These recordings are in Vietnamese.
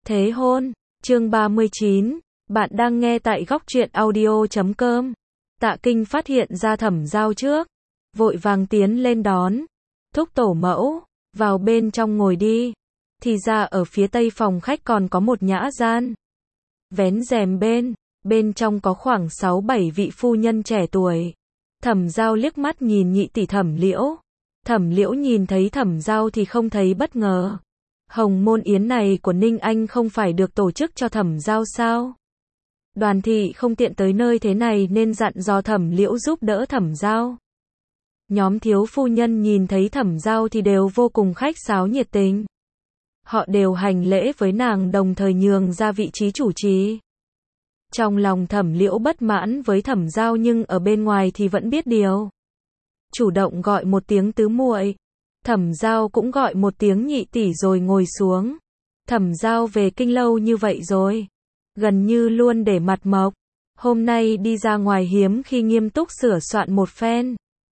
Thế hôn, chương 39, bạn đang nghe tại góc truyện audio.com. Tạ Kinh phát hiện ra Thẩm Giao trước, vội vàng tiến lên đón, thúc tổ mẫu, vào bên trong ngồi đi. Thì ra ở phía tây phòng khách còn có một nhã gian. Vén rèm bên trong có khoảng 6-7 vị phu nhân trẻ tuổi. Thẩm Giao liếc mắt nhìn nhị tỷ Thẩm Liễu. Thẩm Liễu nhìn thấy Thẩm Giao thì không thấy bất ngờ. Hồng môn yến này của Ninh Anh không phải được tổ chức cho Thẩm Giao sao? Đoàn thị không tiện tới nơi thế này nên dặn dò Thẩm Liễu giúp đỡ Thẩm Giao. Nhóm thiếu phu nhân nhìn thấy Thẩm Giao thì đều vô cùng khách sáo nhiệt tình. Họ đều hành lễ với nàng đồng thời nhường ra vị trí chủ trì. Trong lòng Thẩm Liễu bất mãn với Thẩm Giao nhưng ở bên ngoài thì vẫn biết điều. Chủ động gọi một tiếng tứ muội. Thẩm Giao cũng gọi một tiếng nhị tỷ rồi ngồi xuống. Thẩm Giao về kinh lâu như vậy rồi, gần như luôn để mặt mộc. Hôm nay đi ra ngoài hiếm khi nghiêm túc sửa soạn một phen.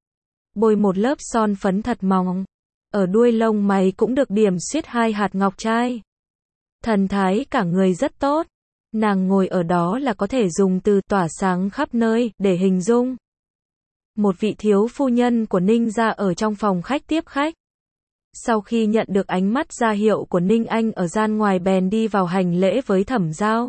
Bôi một lớp son phấn thật mỏng. Ở đuôi lông mày cũng được điểm xuyết 2 hạt ngọc trai. Thần thái cả người rất tốt. Nàng ngồi ở đó là có thể dùng từ tỏa sáng khắp nơi để hình dung. Một vị thiếu phu nhân của Ninh gia ở trong phòng khách tiếp khách. Sau khi nhận được ánh mắt ra hiệu của Ninh Anh ở gian ngoài bèn đi vào hành lễ với Thẩm Giao.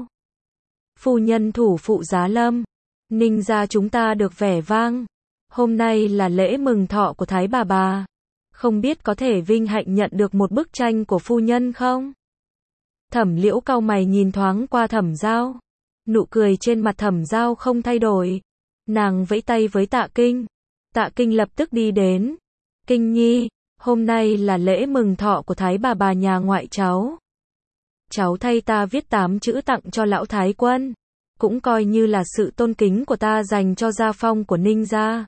Phu nhân thủ phụ giá lâm, Ninh gia chúng ta được vẻ vang. Hôm nay là lễ mừng thọ của Thái bà. Không biết có thể vinh hạnh nhận được một bức tranh của phu nhân không? Thẩm Liễu cau mày nhìn thoáng qua Thẩm Giao. Nụ cười trên mặt Thẩm Giao không thay đổi. Nàng vẫy tay với Tạ Kinh. Tạ Kinh lập tức đi đến. Kinh nhi, hôm nay là lễ mừng thọ của Thái bà nhà ngoại cháu. Cháu thay ta viết 8 chữ tặng cho lão Thái quân. Cũng coi như là sự tôn kính của ta dành cho gia phong của Ninh gia.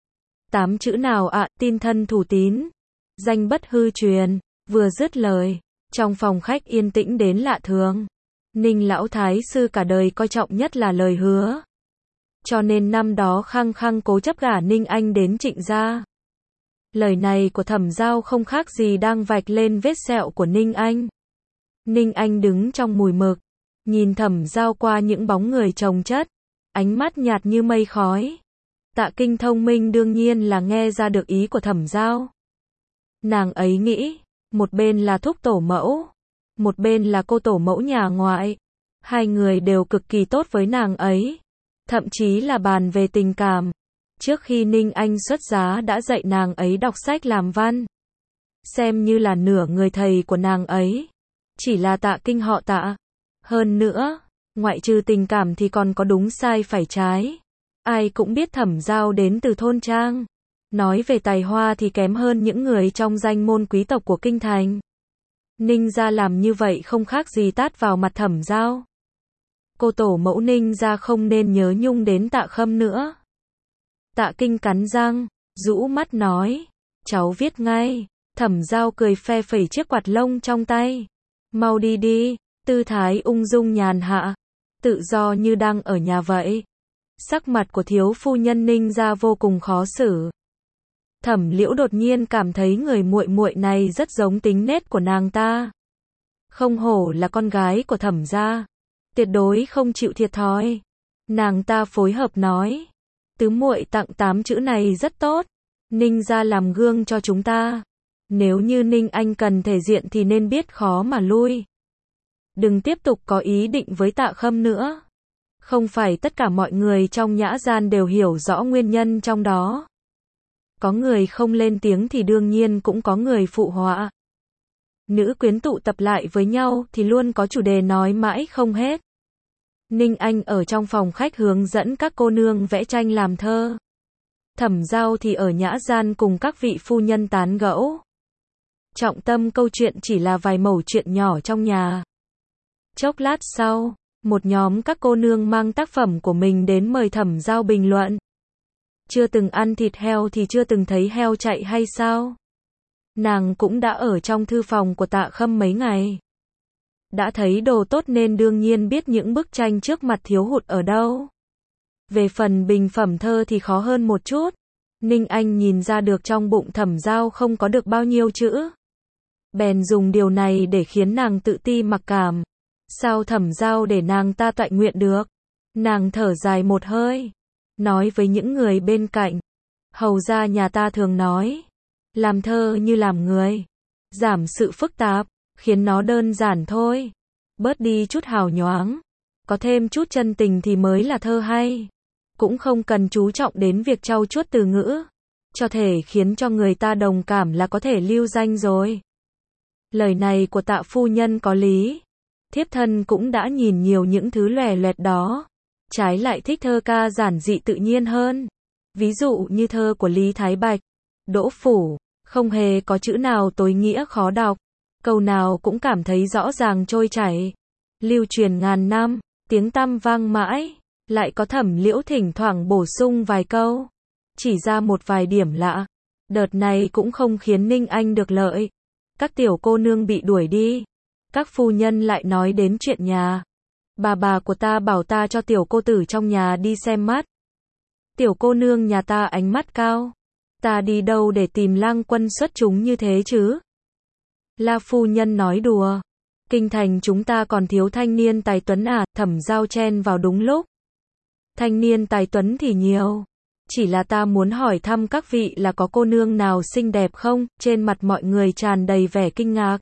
8 chữ nào ạ? Tin thân thủ tín, danh bất hư truyền. Vừa dứt lời, trong phòng khách yên tĩnh đến lạ thường. Ninh lão thái sư cả đời coi trọng nhất là lời hứa. Cho nên năm đó khăng khăng cố chấp gả Ninh Anh đến Trịnh gia. Lời này của Thẩm Giao không khác gì đang vạch lên vết sẹo của Ninh Anh. Ninh Anh đứng trong mùi mực, nhìn Thẩm Giao qua những bóng người chồng chất, ánh mắt nhạt như mây khói. Tạ Kinh thông minh đương nhiên là nghe ra được ý của Thẩm Giao. Nàng ấy nghĩ, một bên là thúc tổ mẫu, một bên là cô tổ mẫu nhà ngoại. Hai người đều cực kỳ tốt với nàng ấy, thậm chí là bàn về tình cảm. Trước khi Ninh Anh xuất giá đã dạy nàng ấy đọc sách làm văn, xem như là nửa người thầy của nàng ấy. Chỉ là Tạ Kinh họ Tạ. Hơn nữa, ngoại trừ tình cảm thì còn có đúng sai phải trái. Ai cũng biết Thẩm Giao đến từ thôn trang. Nói về tài hoa thì kém hơn những người trong danh môn quý tộc của kinh thành. Ninh gia làm như vậy không khác gì tát vào mặt Thẩm Giao. Cô tổ mẫu Ninh gia không nên nhớ nhung đến Tạ Khâm nữa. Tạ Kinh cắn răng, rũ mắt nói, cháu viết ngay. Thẩm Giao cười phe phẩy chiếc quạt lông trong tay. Mau đi đi, tư thái ung dung nhàn hạ, tự do như đang ở nhà vậy. Sắc mặt của thiếu phu nhân Ninh gia vô cùng khó xử. Thẩm Liễu đột nhiên cảm thấy người muội muội này rất giống tính nết của nàng ta. Không hổ là con gái của Thẩm gia, tuyệt đối không chịu thiệt thòi. Nàng ta phối hợp nói, tứ muội tặng 8 chữ này rất tốt. Ninh gia làm gương cho chúng ta. Nếu như Ninh Anh cần thể diện thì nên biết khó mà lui. Đừng tiếp tục có ý định với Tạ Khâm nữa. Không phải tất cả mọi người trong nhã gian đều hiểu rõ nguyên nhân trong đó. Có người không lên tiếng thì đương nhiên cũng có người phụ họa. Nữ quyến tụ tập lại với nhau thì luôn có chủ đề nói mãi không hết. Ninh Anh ở trong phòng khách hướng dẫn các cô nương vẽ tranh làm thơ. Thẩm Giao thì ở nhã gian cùng các vị phu nhân tán gẫu. Trọng tâm câu chuyện chỉ là vài mẩu chuyện nhỏ trong nhà. Chốc lát sau, một nhóm các cô nương mang tác phẩm của mình đến mời Thẩm Giao bình luận. Chưa từng ăn thịt heo thì chưa từng thấy heo chạy hay sao? Nàng cũng đã ở trong thư phòng của Tạ Khâm mấy ngày. Đã thấy đồ tốt nên đương nhiên biết những bức tranh trước mặt thiếu hụt ở đâu. Về phần bình phẩm thơ thì khó hơn một chút. Ninh Anh nhìn ra được trong bụng Thẩm Giao không có được bao nhiêu chữ. Bèn dùng điều này để khiến nàng tự ti mặc cảm. Sao Thẩm Giao để nàng ta toại nguyện được? Nàng thở dài một hơi, nói với những người bên cạnh, hầu gia nhà ta thường nói, làm thơ như làm người, giảm sự phức tạp, khiến nó đơn giản thôi, bớt đi chút hào nhoáng, có thêm chút chân tình thì mới là thơ hay, cũng không cần chú trọng đến việc trau chuốt từ ngữ, cho thể khiến cho người ta đồng cảm là có thể lưu danh rồi. Lời này của Tạ phu nhân có lý, thiếp thân cũng đã nhìn nhiều những thứ lòe loẹt đó, trái lại thích thơ ca giản dị tự nhiên hơn. Ví dụ như thơ của Lý Thái Bạch, Đỗ Phủ, không hề có chữ nào tối nghĩa khó đọc, câu nào cũng cảm thấy rõ ràng trôi chảy, lưu truyền ngàn năm, tiếng tăm vang mãi, lại có Thẩm Liễu thỉnh thoảng bổ sung vài câu, chỉ ra một vài điểm lạ. Đợt này cũng không khiến Ninh Anh được lợi, các tiểu cô nương bị đuổi đi, các phu nhân lại nói đến chuyện nhà. Bà của ta bảo ta cho tiểu cô tử trong nhà đi xem mắt. Tiểu cô nương nhà ta ánh mắt cao, ta đi đâu để tìm lang quân xuất chúng như thế chứ? La phu nhân nói đùa, kinh thành chúng ta còn thiếu thanh niên tài tuấn à? Thẩm Giao chen vào đúng lúc. Thanh niên tài tuấn thì nhiều, chỉ là ta muốn hỏi thăm các vị là có cô nương nào xinh đẹp không? Trên mặt mọi người tràn đầy vẻ kinh ngạc.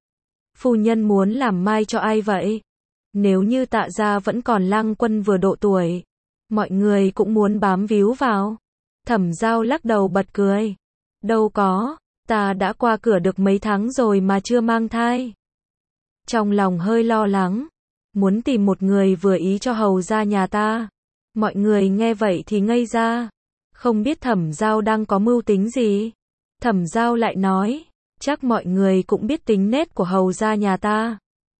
Phu nhân muốn làm mai cho ai vậy? Nếu như Tạ gia vẫn còn lang quân vừa độ tuổi, mọi người cũng muốn bám víu vào. Thẩm Giao lắc đầu bật cười. Đâu có, ta đã qua cửa được mấy tháng rồi mà chưa mang thai. Trong lòng hơi lo lắng, muốn tìm một người vừa ý cho hầu gia nhà ta. Mọi người nghe vậy thì ngây ra, không biết Thẩm Giao đang có mưu tính gì. Thẩm Giao lại nói, chắc mọi người cũng biết tính nết của hầu gia nhà ta.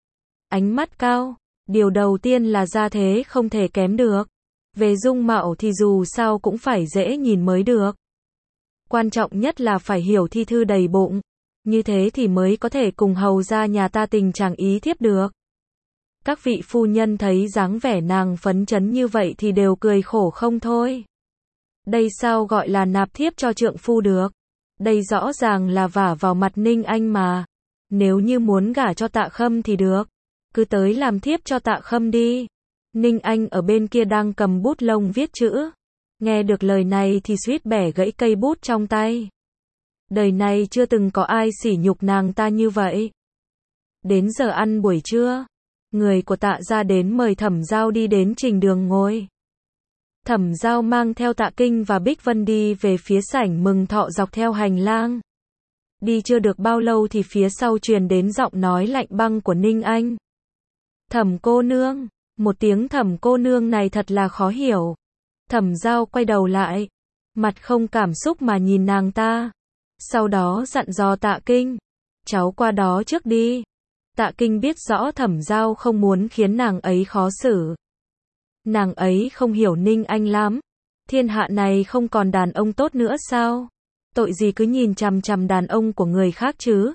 Ánh mắt cao, điều đầu tiên là gia thế không thể kém được. Về dung mạo thì dù sao cũng phải dễ nhìn mới được. Quan trọng nhất là phải hiểu thi thư đầy bụng, như thế thì mới có thể cùng hầu gia nhà ta tình trạng ý thiếp được. Các vị phu nhân thấy dáng vẻ nàng phấn chấn như vậy thì đều cười khổ không thôi. Đây sao gọi là nạp thiếp cho trượng phu được? Đây rõ ràng là vả vào mặt Ninh Anh mà. Nếu như muốn gả cho Tạ Khâm thì được, cứ tới làm thiếp cho Tạ Khâm đi. Ninh Anh ở bên kia đang cầm bút lông viết chữ. Nghe được lời này thì suýt bẻ gãy cây bút trong tay. Đời này chưa từng có ai sỉ nhục nàng ta như vậy. Đến giờ ăn buổi trưa, người của Tạ gia đến mời Thẩm Giao đi đến Trình Đường ngồi. Thẩm Giao mang theo Tạ Kinh và Bích Vân đi về phía sảnh mừng thọ dọc theo hành lang. Đi chưa được bao lâu thì phía sau truyền đến giọng nói lạnh băng của Ninh Anh. Thẩm cô nương, một tiếng Thẩm cô nương này thật là khó hiểu. Thẩm Giao quay đầu lại, mặt không cảm xúc mà nhìn nàng ta. Sau đó dặn dò Tạ Kinh, cháu qua đó trước đi. Tạ Kinh biết rõ Thẩm Giao không muốn khiến nàng ấy khó xử. Nàng ấy không hiểu Ninh Anh lắm. Thiên hạ này không còn đàn ông tốt nữa sao? Tội gì cứ nhìn chằm chằm đàn ông của người khác chứ?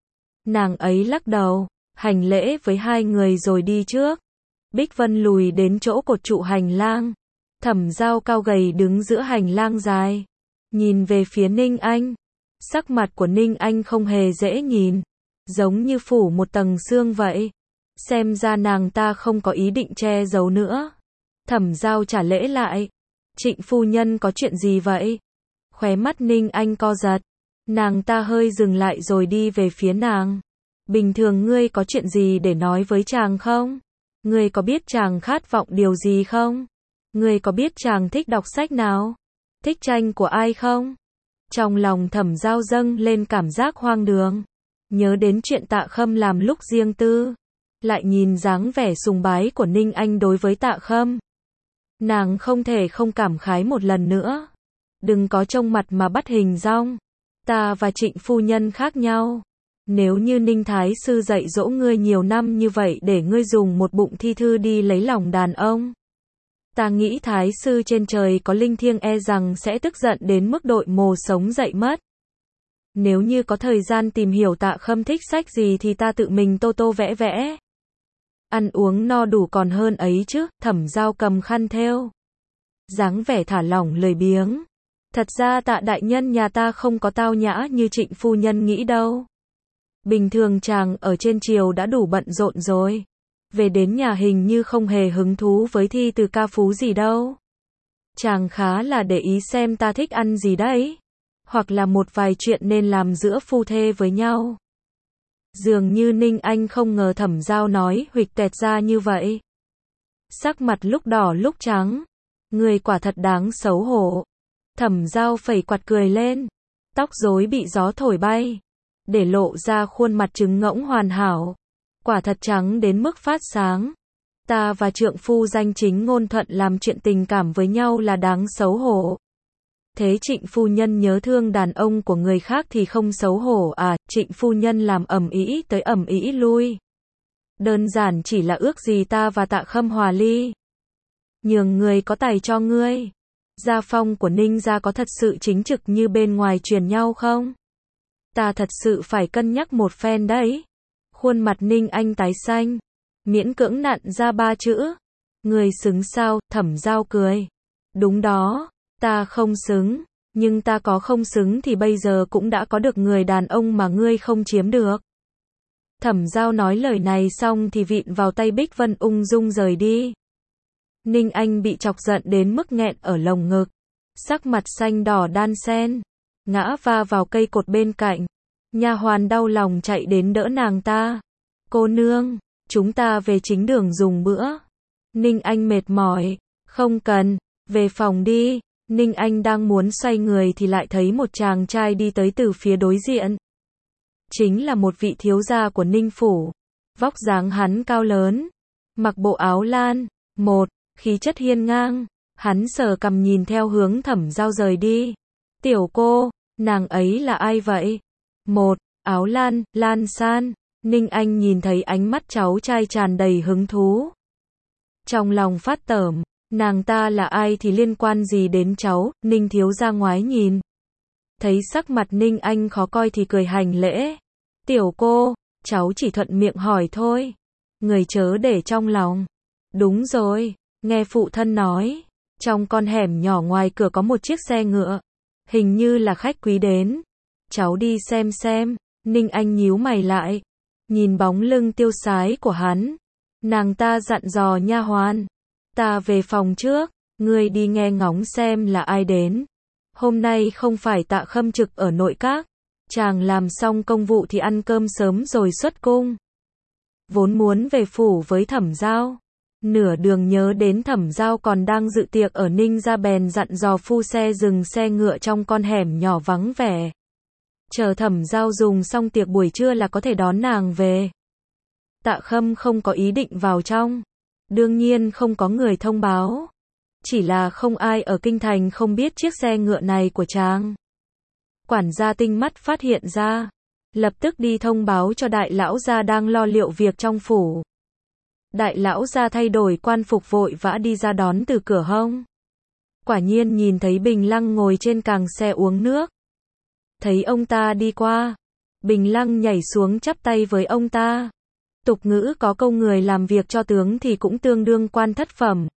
Nàng ấy lắc đầu, hành lễ với hai người rồi đi trước. Bích Vân lùi đến chỗ cột trụ hành lang. Thẩm Giao cao gầy đứng giữa hành lang dài, nhìn về phía Ninh Anh. Sắc mặt của Ninh Anh không hề dễ nhìn, giống như phủ một tầng sương vậy. Xem ra nàng ta không có ý định che giấu nữa. Thẩm Giao trả lễ lại. Trịnh phu nhân có chuyện gì vậy? Khóe mắt Ninh Anh co giật. Nàng ta hơi dừng lại rồi đi về phía nàng. Bình thường ngươi có chuyện gì để nói với chàng không? Ngươi có biết chàng khát vọng điều gì không? Ngươi có biết chàng thích đọc sách nào? Thích tranh của ai không? Trong lòng Thẩm Giao dâng lên cảm giác hoang đường. Nhớ đến chuyện Tạ Khâm làm lúc riêng tư. Lại nhìn dáng vẻ sùng bái của Ninh Anh đối với Tạ Khâm. Nàng không thể không cảm khái một lần nữa. Đừng có trông mặt mà bắt hình dong. Ta và Trịnh phu nhân khác nhau. Nếu như Ninh Thái sư dạy dỗ ngươi nhiều năm như vậy để ngươi dùng một bụng thi thư đi lấy lòng đàn ông, ta nghĩ Thái sư trên trời có linh thiêng e rằng sẽ tức giận đến mức đội mồ sống dậy mất. Nếu như có thời gian tìm hiểu Tạ Khâm thích sách gì thì ta tự mình tô tô vẽ vẽ. Ăn uống no đủ còn hơn ấy chứ. Thẩm Giao cầm khăn thêu, dáng vẻ thả lỏng lười biếng. Thật ra Tạ đại nhân nhà ta không có tao nhã như Trịnh phu nhân nghĩ đâu. Bình thường chàng ở trên triều đã đủ bận rộn rồi. Về đến nhà hình như không hề hứng thú với thi từ ca phú gì đâu. Chàng khá là để ý xem ta thích ăn gì đấy. Hoặc là một vài chuyện nên làm giữa phu thê với nhau. Dường như Ninh Anh không ngờ Thẩm Giao nói huỵch toẹt ra như vậy. Sắc mặt lúc đỏ lúc trắng. Người quả thật đáng xấu hổ. Thẩm Giao phẩy quạt cười lên. Tóc rối bị gió thổi bay. Để lộ ra khuôn mặt trứng ngỗng hoàn hảo. Quả thật trắng đến mức phát sáng. Ta và trượng phu danh chính ngôn thuận làm chuyện tình cảm với nhau là đáng xấu hổ. Thế Trịnh phu nhân nhớ thương đàn ông của người khác thì không xấu hổ à? Trịnh phu nhân làm ầm ĩ tới ầm ĩ lui. Đơn giản chỉ là ước gì ta và Tạ Khâm hòa ly. Nhường người có tài cho ngươi. Gia phong của Ninh gia có thật sự chính trực như bên ngoài truyền nhau không? Ta thật sự phải cân nhắc một phen đấy. Khuôn mặt Ninh Anh tái xanh. Miễn cưỡng nặn ra 3 chữ. Người xứng sao? Thẩm Giao cười. Đúng đó, ta không xứng. Nhưng ta có không xứng thì bây giờ cũng đã có được người đàn ông mà ngươi không chiếm được. Thẩm Giao nói lời này xong thì vịn vào tay Bích Vân ung dung rời đi. Ninh Anh bị chọc giận đến mức nghẹn ở lồng ngực. Sắc mặt xanh đỏ đan xen. Ngã va vào cây cột bên cạnh. Nha hoàn đau lòng chạy đến đỡ nàng ta. Cô nương, chúng ta về chính đường dùng bữa. Ninh Anh mệt mỏi. Không cần, về phòng đi. Ninh Anh đang muốn xoay người thì lại thấy một chàng trai đi tới từ phía đối diện. Chính là một vị thiếu gia của Ninh Phủ. Vóc dáng hắn cao lớn. Mặc bộ áo lan. Khí chất hiên ngang. Hắn sờ cằm nhìn theo hướng Thẩm Giao rời đi. Tiểu cô, nàng ấy là ai vậy? Áo lan, Lan San. Ninh Anh nhìn thấy ánh mắt cháu trai tràn đầy hứng thú. Trong lòng phát tởm, nàng ta là ai thì liên quan gì đến cháu? Ninh thiếu gia ngoái nhìn. Thấy sắc mặt Ninh Anh khó coi thì cười hành lễ. Tiểu cô, cháu chỉ thuận miệng hỏi thôi. Người chớ để trong lòng. Đúng rồi, nghe phụ thân nói. Trong con hẻm nhỏ ngoài cửa có một chiếc xe ngựa. Hình như là khách quý đến. Cháu đi xem. Ninh Anh nhíu mày lại. Nhìn bóng lưng tiêu sái của hắn. Nàng ta dặn dò nha hoàn. Ta về phòng trước. Ngươi đi nghe ngóng xem là ai đến. Hôm nay không phải Tạ Khâm trực ở nội các. Chàng làm xong công vụ thì ăn cơm sớm rồi xuất cung. Vốn muốn về phủ với Thẩm Giao. Nửa đường nhớ đến Thẩm Giao còn đang dự tiệc ở Ninh gia bèn dặn dò phu xe dừng xe ngựa trong con hẻm nhỏ vắng vẻ. Chờ Thẩm Giao dùng xong tiệc buổi trưa là có thể đón nàng về. Tạ Khâm không có ý định vào trong. Đương nhiên không có người thông báo. Chỉ là không ai ở kinh thành không biết chiếc xe ngựa này của chàng. Quản gia tinh mắt phát hiện ra. Lập tức đi thông báo cho đại lão gia đang lo liệu việc trong phủ. Đại lão gia thay đổi quan phục vội vã đi ra đón từ cửa hông. Quả nhiên nhìn thấy Bình Lăng ngồi trên càng xe uống nước. Thấy ông ta đi qua. Bình Lăng nhảy xuống chắp tay với ông ta. Tục ngữ có câu người làm việc cho tướng thì cũng tương đương quan thất phẩm.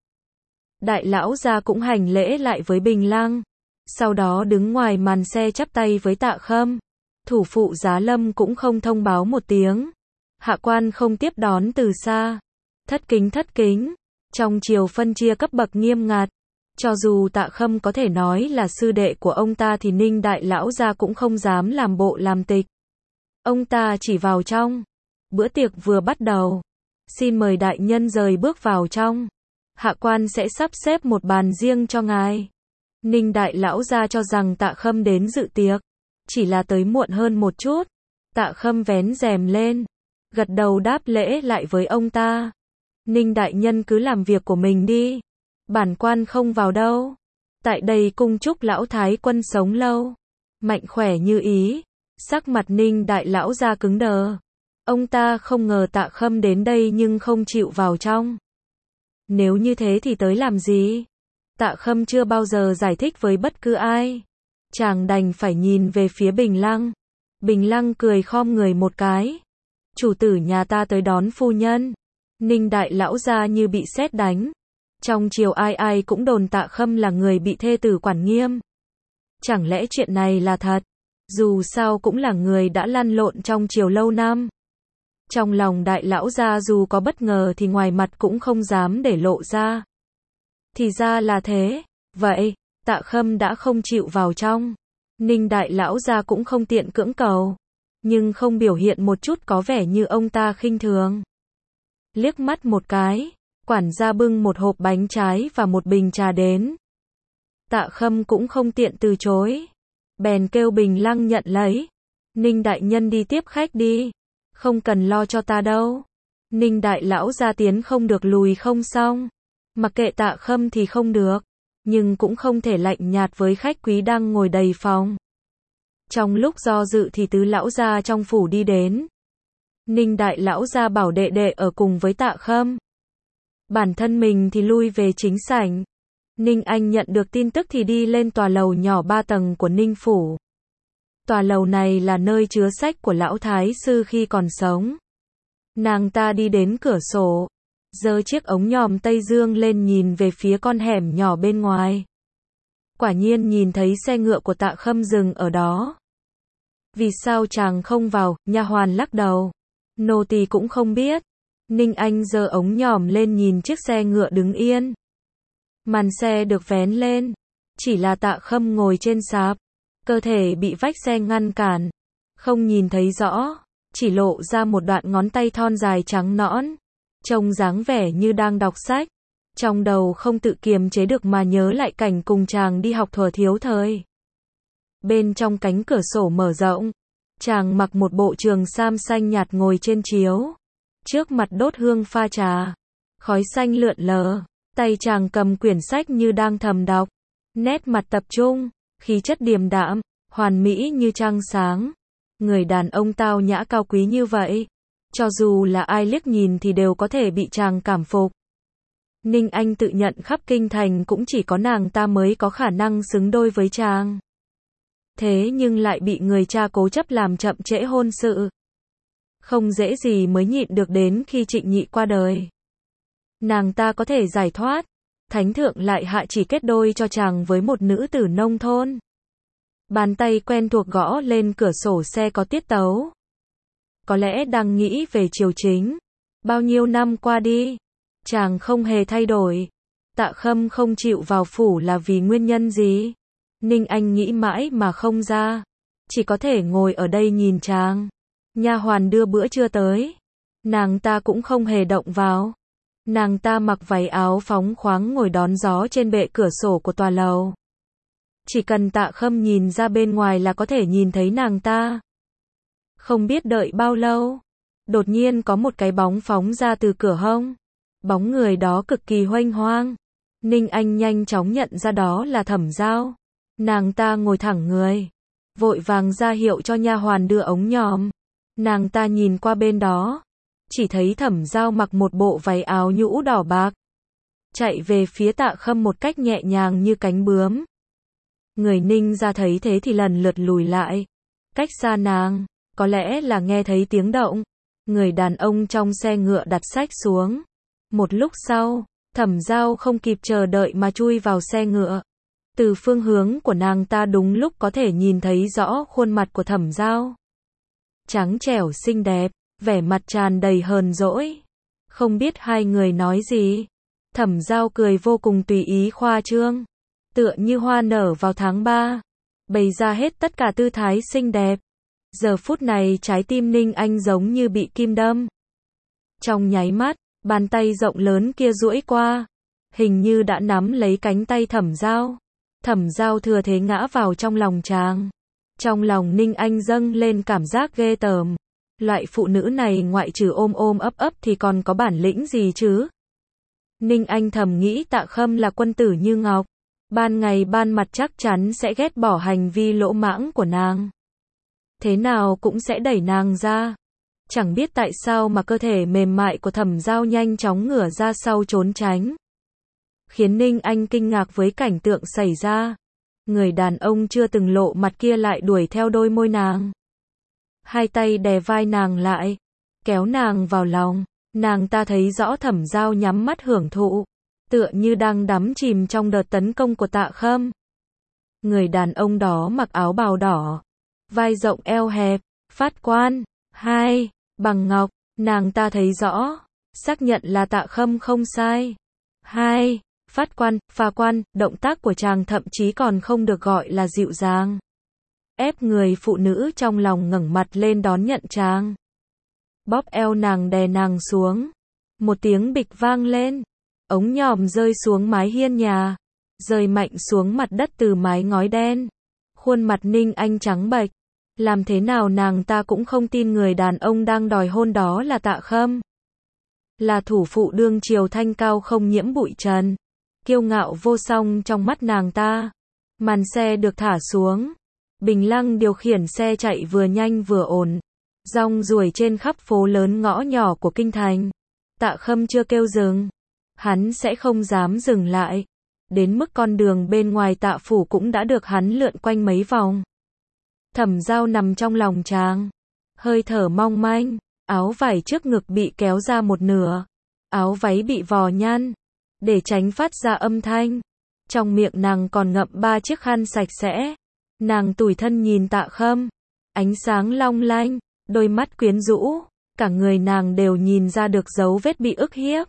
Đại lão gia cũng hành lễ lại với Bình Lăng. Sau đó đứng ngoài màn xe chắp tay với Tạ Khâm. Thủ phụ Giá Lâm cũng không thông báo một tiếng. Hạ quan không tiếp đón từ xa. Thất kính. Trong triều phân chia cấp bậc nghiêm ngặt. Cho dù Tạ Khâm có thể nói là sư đệ của ông ta thì Ninh đại lão gia cũng không dám làm bộ làm tịch. Ông ta chỉ vào trong. Bữa tiệc vừa bắt đầu. Xin mời đại nhân rời bước vào trong. Hạ quan sẽ sắp xếp một bàn riêng cho ngài. Ninh đại lão gia cho rằng Tạ Khâm đến dự tiệc. Chỉ là tới muộn hơn một chút. Tạ Khâm vén rèm lên. Gật đầu đáp lễ lại với ông ta. Ninh đại nhân cứ làm việc của mình đi. Bản quan không vào đâu. Tại đây cung chúc lão thái quân sống lâu. Mạnh khỏe như ý. Sắc mặt Ninh đại lão gia cứng đờ. Ông ta không ngờ Tạ Khâm đến đây nhưng không chịu vào trong. Nếu như thế thì tới làm gì? Tạ Khâm chưa bao giờ giải thích với bất cứ ai. Chàng đành phải nhìn về phía Bình Lăng. Bình Lăng cười khom người một cái. Chủ tử nhà ta tới đón phu nhân. Ninh đại lão gia như bị sét đánh. Trong triều ai cũng đồn Tạ Khâm là người bị thê tử quản nghiêm. Chẳng lẽ chuyện này là thật? Dù sao cũng là người đã lăn lộn trong triều lâu năm. Trong lòng đại lão gia dù có bất ngờ thì ngoài mặt cũng không dám để lộ ra. Thì ra là thế. Vậy, Tạ Khâm đã không chịu vào trong. Ninh đại lão gia cũng không tiện cưỡng cầu. Nhưng không biểu hiện một chút có vẻ như ông ta khinh thường. Liếc mắt một cái, quản gia bưng một hộp bánh trái và một bình trà đến. Tạ Khâm cũng không tiện từ chối. Bèn kêu Bình Lăng nhận lấy. Ninh đại nhân đi tiếp khách đi. Không cần lo cho ta đâu. Ninh đại lão gia tiến không được lùi không xong. Mặc kệ Tạ Khâm thì không được. Nhưng cũng không thể lạnh nhạt với khách quý đang ngồi đầy phòng. Trong lúc do dự thì tứ lão gia trong phủ đi đến. Ninh đại lão gia bảo đệ đệ ở cùng với Tạ Khâm. Bản thân mình thì lui về chính sảnh. Ninh Anh nhận được tin tức thì đi lên tòa lầu nhỏ 3 tầng của Ninh phủ. Tòa lầu này là nơi chứa sách của lão thái sư khi còn sống. Nàng ta đi đến cửa sổ, giơ chiếc ống nhòm Tây Dương lên nhìn về phía con hẻm nhỏ bên ngoài. Quả nhiên nhìn thấy xe ngựa của Tạ Khâm dừng ở đó. Vì sao chàng không vào? Nha hoàn lắc đầu. Nô tỳ cũng không biết. Ninh Anh giơ ống nhòm lên nhìn chiếc xe ngựa đứng yên. Màn xe được vén lên. Chỉ là Tạ Khâm ngồi trên sạp. Cơ thể bị vách xe ngăn cản. Không nhìn thấy rõ. Chỉ lộ ra một đoạn ngón tay thon dài trắng nõn. Trông dáng vẻ như đang đọc sách. Trong đầu không tự kiềm chế được mà nhớ lại cảnh cùng chàng đi học thuở thiếu thời. Bên trong cánh cửa sổ mở rộng. Chàng mặc một bộ trường sam xanh nhạt ngồi trên chiếu. Trước mặt đốt hương pha trà. Khói xanh lượn lờ. Tay chàng cầm quyển sách như đang thầm đọc. Nét mặt tập trung. Khí chất điềm đạm. Hoàn mỹ như trăng sáng. Người đàn ông tao nhã cao quý như vậy. Cho dù là ai liếc nhìn thì đều có thể bị chàng cảm phục. Ninh Anh tự nhận khắp kinh thành cũng chỉ có nàng ta mới có khả năng xứng đôi với chàng. Thế nhưng lại bị người cha cố chấp làm chậm trễ hôn sự. Không dễ gì mới nhịn được đến khi Trịnh Nhị qua đời. Nàng ta có thể giải thoát. Thánh thượng lại hạ chỉ kết đôi cho chàng với một nữ tử nông thôn. Bàn tay quen thuộc gõ lên cửa sổ xe có tiết tấu. Có lẽ đang nghĩ về triều chính. Bao nhiêu năm qua đi, chàng không hề thay đổi. Tạ Khâm không chịu vào phủ là vì nguyên nhân gì? Ninh Anh nghĩ mãi mà không ra. Chỉ có thể ngồi ở đây nhìn chàng. Nha hoàn đưa bữa trưa tới. Nàng ta cũng không hề động vào. Nàng ta mặc váy áo phóng khoáng ngồi đón gió trên bệ cửa sổ của tòa lầu. Chỉ cần Tạ Khâm nhìn ra bên ngoài là có thể nhìn thấy nàng ta. Không biết đợi bao lâu, đột nhiên có một cái bóng phóng ra từ cửa hông. Bóng người đó cực kỳ huênh hoang. Ninh Anh nhanh chóng nhận ra đó là Thẩm Giao. Nàng ta ngồi thẳng người, vội vàng ra hiệu cho nha hoàn đưa ống nhòm. Nàng ta nhìn qua bên đó, chỉ thấy Thẩm Giao mặc một bộ váy áo nhũ đỏ bạc, chạy về phía Tạ Khâm một cách nhẹ nhàng như cánh bướm. Người Ninh ra thấy thế thì lần lượt lùi lại, cách xa nàng. Có lẽ là nghe thấy tiếng động. Người đàn ông trong xe ngựa đặt sách xuống. Một lúc sau, Thẩm Giao không kịp chờ đợi mà chui vào xe ngựa. Từ phương hướng của nàng ta đúng lúc có thể nhìn thấy rõ khuôn mặt của Thẩm Giao. Trắng trẻo xinh đẹp, vẻ mặt tràn đầy hờn dỗi. Không biết hai người nói gì. Thẩm Giao cười vô cùng tùy ý khoa trương. Tựa như hoa nở vào tháng 3. Bày ra hết tất cả tư thái xinh đẹp. Giờ phút này trái tim Ninh Anh giống như bị kim đâm. Trong nháy mắt, bàn tay rộng lớn kia duỗi qua. Hình như đã nắm lấy cánh tay Thẩm Giao. Thẩm Giao thừa thế ngã vào trong lòng chàng. Trong lòng Ninh Anh dâng lên cảm giác ghê tởm. Loại phụ nữ này ngoại trừ ôm ôm ấp ấp thì còn có bản lĩnh gì chứ? Ninh Anh thầm nghĩ Tạ Khâm là quân tử như ngọc. Ban ngày ban mặt chắc chắn sẽ ghét bỏ hành vi lỗ mãng của nàng. Thế nào cũng sẽ đẩy nàng ra. Chẳng biết tại sao mà cơ thể mềm mại của Thẩm Giao nhanh chóng ngửa ra sau trốn tránh. Khiến Ninh Anh kinh ngạc với cảnh tượng xảy ra. Người đàn ông chưa từng lộ mặt kia lại đuổi theo đôi môi nàng. Hai tay đè vai nàng lại, kéo nàng vào lòng. Nàng ta thấy rõ Thẩm Giao nhắm mắt hưởng thụ, tựa như đang đắm chìm trong đợt tấn công của Tạ Khâm. Người đàn ông đó mặc áo bào đỏ, vai rộng eo hẹp, phát quan, bằng ngọc, Nàng ta thấy rõ, xác nhận là Tạ Khâm không sai. 2. Phát quan, pha quan, động tác của chàng thậm chí còn không được gọi là dịu dàng. Ép người phụ nữ trong lòng ngẩng mặt lên đón nhận chàng. Bóp eo nàng đè nàng xuống. Một tiếng bịch vang lên. Ống nhòm rơi xuống mái hiên nhà. Rơi mạnh xuống mặt đất từ mái ngói đen. Khuôn mặt Ninh Anh trắng bệch. Làm thế nào nàng ta cũng không tin người đàn ông đang đòi hôn đó là Tạ Khâm. Là thủ phụ đương triều thanh cao không nhiễm bụi trần. Kiêu ngạo vô song trong mắt nàng ta. Màn xe được thả xuống. Bình Lăng điều khiển xe chạy vừa nhanh vừa ổn. Rong ruổi trên khắp phố lớn ngõ nhỏ của kinh thành. Tạ Khâm chưa kêu dừng. Hắn sẽ không dám dừng lại. Đến mức con đường bên ngoài Tạ phủ cũng đã được hắn lượn quanh mấy vòng. Thẩm Giao nằm trong lòng chàng. Hơi thở mong manh. Áo vải trước ngực bị kéo ra một nửa. Áo váy bị vò nhăn. Để tránh phát ra âm thanh. Trong miệng nàng còn ngậm 3 chiếc khăn sạch sẽ. Nàng tủi thân nhìn Tạ Khâm. Ánh sáng long lanh. Đôi mắt quyến rũ. Cả người nàng đều nhìn ra được dấu vết bị ức hiếp.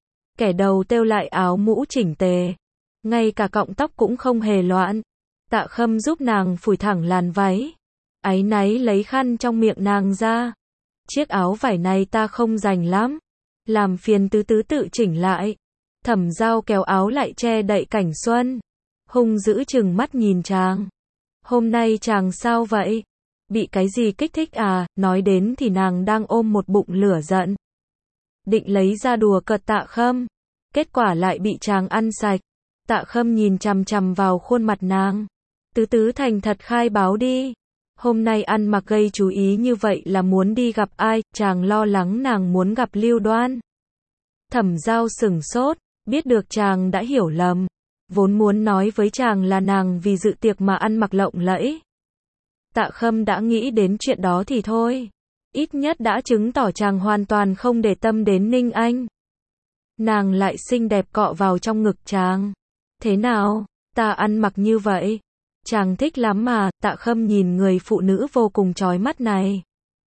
Kẻ đầu têu lại áo mũ chỉnh tề. Ngay cả cọng tóc cũng không hề loạn. Tạ Khâm giúp nàng phủi thẳng làn váy. Áy náy lấy khăn trong miệng nàng ra. Chiếc áo vải này ta không rành lắm. Làm phiền tứ tứ tự chỉnh lại. Thẩm Giao kéo áo lại che đậy cảnh xuân. Hung dữ chừng mắt nhìn chàng. Hôm nay chàng sao vậy? Bị cái gì kích thích à? Nói đến thì nàng đang ôm một bụng lửa giận. Định lấy ra đùa cợt Tạ Khâm. Kết quả lại bị chàng ăn sạch. Tạ Khâm nhìn chằm chằm vào khuôn mặt nàng. Tứ tứ thành thật khai báo đi. Hôm nay ăn mặc gây chú ý như vậy là muốn đi gặp ai? Chàng lo lắng nàng muốn gặp Lưu Đoan. Thẩm Giao sửng sốt, biết được chàng đã hiểu lầm. Vốn muốn nói với chàng là nàng vì dự tiệc mà ăn mặc lộng lẫy. Tạ Khâm đã nghĩ đến chuyện đó thì thôi. Ít nhất đã chứng tỏ chàng hoàn toàn không để tâm đến Ninh Anh. Nàng lại xinh đẹp cọ vào trong ngực chàng. Thế nào, ta ăn mặc như vậy? Chàng thích lắm mà. Tạ Khâm nhìn người phụ nữ vô cùng chói mắt này.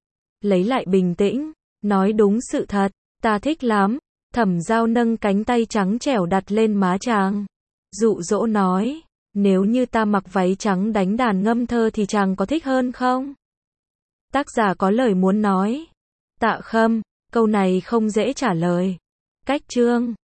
Lấy lại bình tĩnh, nói đúng sự thật, ta thích lắm. Thẩm Giao nâng cánh tay trắng trẻo đặt lên má chàng. Dụ dỗ nói, nếu như ta mặc váy trắng đánh đàn ngâm thơ thì chàng có thích hơn không? Tác giả có lời muốn nói. Tạ Khâm, câu này không dễ trả lời. Cách chương